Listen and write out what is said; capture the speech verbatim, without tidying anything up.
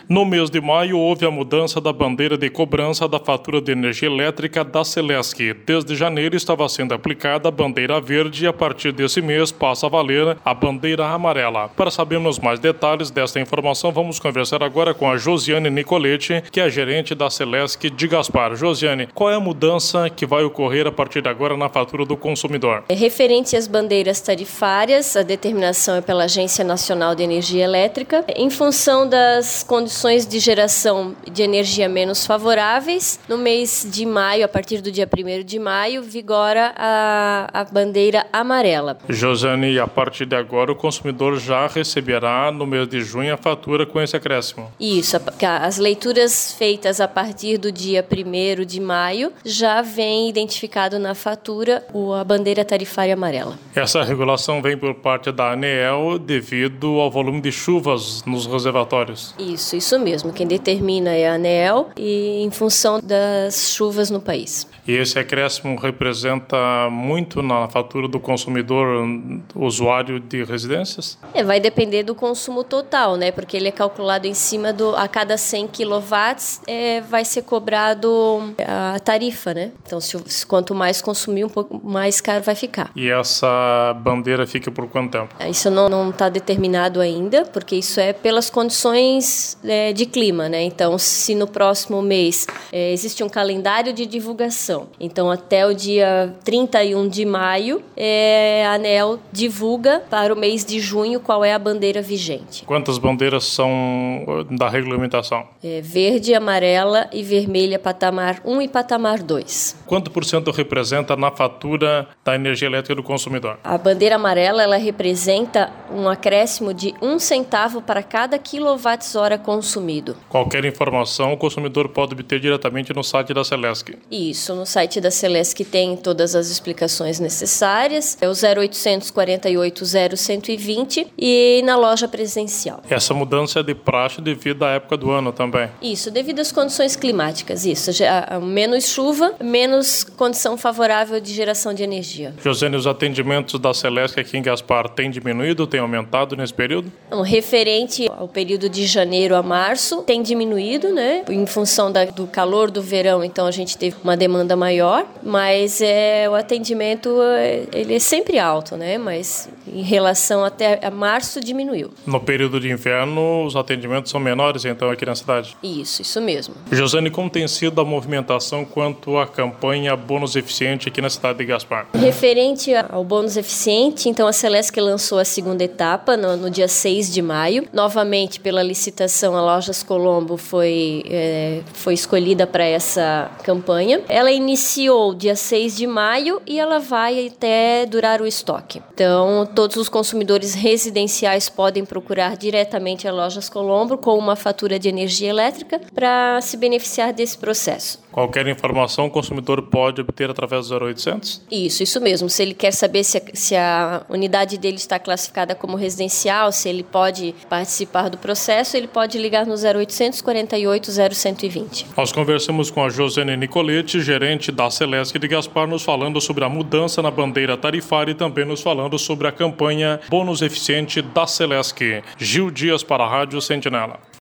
No mês de maio, houve a mudança da bandeira de cobrança da fatura de energia elétrica da Celesc. Desde janeiro estava sendo aplicada a bandeira verde e a partir desse mês passa a valer a bandeira amarela. Para sabermos mais detalhes desta informação, vamos conversar agora com a Josiane Nicoletti, que é gerente da Celesc de Gaspar. Josiane, qual é a mudança que vai ocorrer a partir de agora na fatura do consumidor? É referente às bandeiras tarifárias, a determinação é pela Agência Nacional de Energia Elétrica, em função das condições de geração de energia menos favoráveis. No mês de maio, a partir do dia primeiro de maio, vigora a, a bandeira amarela. Josiane, a partir de agora o consumidor já receberá no mês de junho a fatura com esse acréscimo. Isso, as leituras feitas a partir do dia primeiro de maio já vem identificado na fatura a bandeira tarifária amarela. Essa regulação vem por parte da ANEEL devido ao volume de chuvas nos reservatórios. Isso, isso mesmo. Quem determina é a ANEEL e em função das chuvas no país. E esse acréscimo representa muito na fatura do consumidor usuário de residências? É, vai depender do consumo total, né? Porque ele é calculado em cima do... A cada cem quilowatts é, vai ser cobrado a tarifa, né? Então, se, quanto mais consumir, um pouco mais caro vai ficar. E essa bandeira fica por quanto tempo? Isso não está determinado ainda, porque isso é pelas condições é, de clima, né? Então, se no próximo mês é, existe um calendário de divulgação, então até o dia trinta e um de maio, é, a ANEEL divulga para o mês de junho qual é a bandeira vigente. Quantas bandeiras são da regulamentação? É, verde, amarela e vermelha, patamar um e patamar dois. Quanto por cento representa na fatura da energia elétrica do consumidor? A bandeira amarela, ela representa um acréscimo de um centavo para cada quilowatt-hora consumido. Qualquer informação o consumidor pode obter diretamente no site da Celesc. Isso, no site da Celesc tem todas as explicações necessárias, é o zero oitocentos, quarenta e oito, zero, cento e vinte e na loja presencial. Essa mudança é de praxe devido à época do ano também? Isso, devido às condições climáticas, isso, já, menos chuva, menos condição favorável de geração de energia. Josiane, os atendimentos da Celesc aqui em Gaspar têm diminuído, têm aumentado nesse período? Então, referente ao período de janeiro a março, tem diminuído, né? Em função da, do calor do verão, então a gente teve uma demanda maior, mas é, o atendimento ele é sempre alto, né? Mas em relação até a março diminuiu. No período de inverno, os atendimentos são menores, então, aqui na cidade? Isso, isso mesmo. Josiane, como tem sido a movimentação quanto à campanha Bônus Eficiente aqui na cidade de Gaspar? Referente ao Bônus Eficiente, então a Celesc lançou a segunda etapa no, no dia seis de maio. Novamente, pela licitação, a Lojas Colombo foi, é, foi escolhida para essa campanha. Ela iniciou dia seis de maio e ela vai até durar o estoque. Então, todos os consumidores residenciais podem procurar diretamente a Lojas Colombo com uma fatura de energia elétrica para se beneficiar desse processo. Qualquer informação o consumidor pode obter através do zero oitocentos? Isso, isso mesmo. Se ele quer saber se a, se a unidade dele está classificada como residencial, se ele pode participar do processo, ele pode ligar no zero oitocentos, quarenta e oito, zero, cento e vinte. Nós conversamos com a Josiane Nicoletti, gerente da Celesc de Gaspar, nos falando sobre a mudança na bandeira tarifária e também nos falando sobre a campanha Bônus Eficiente da Celesc. Gil Dias para a Rádio Sentinela.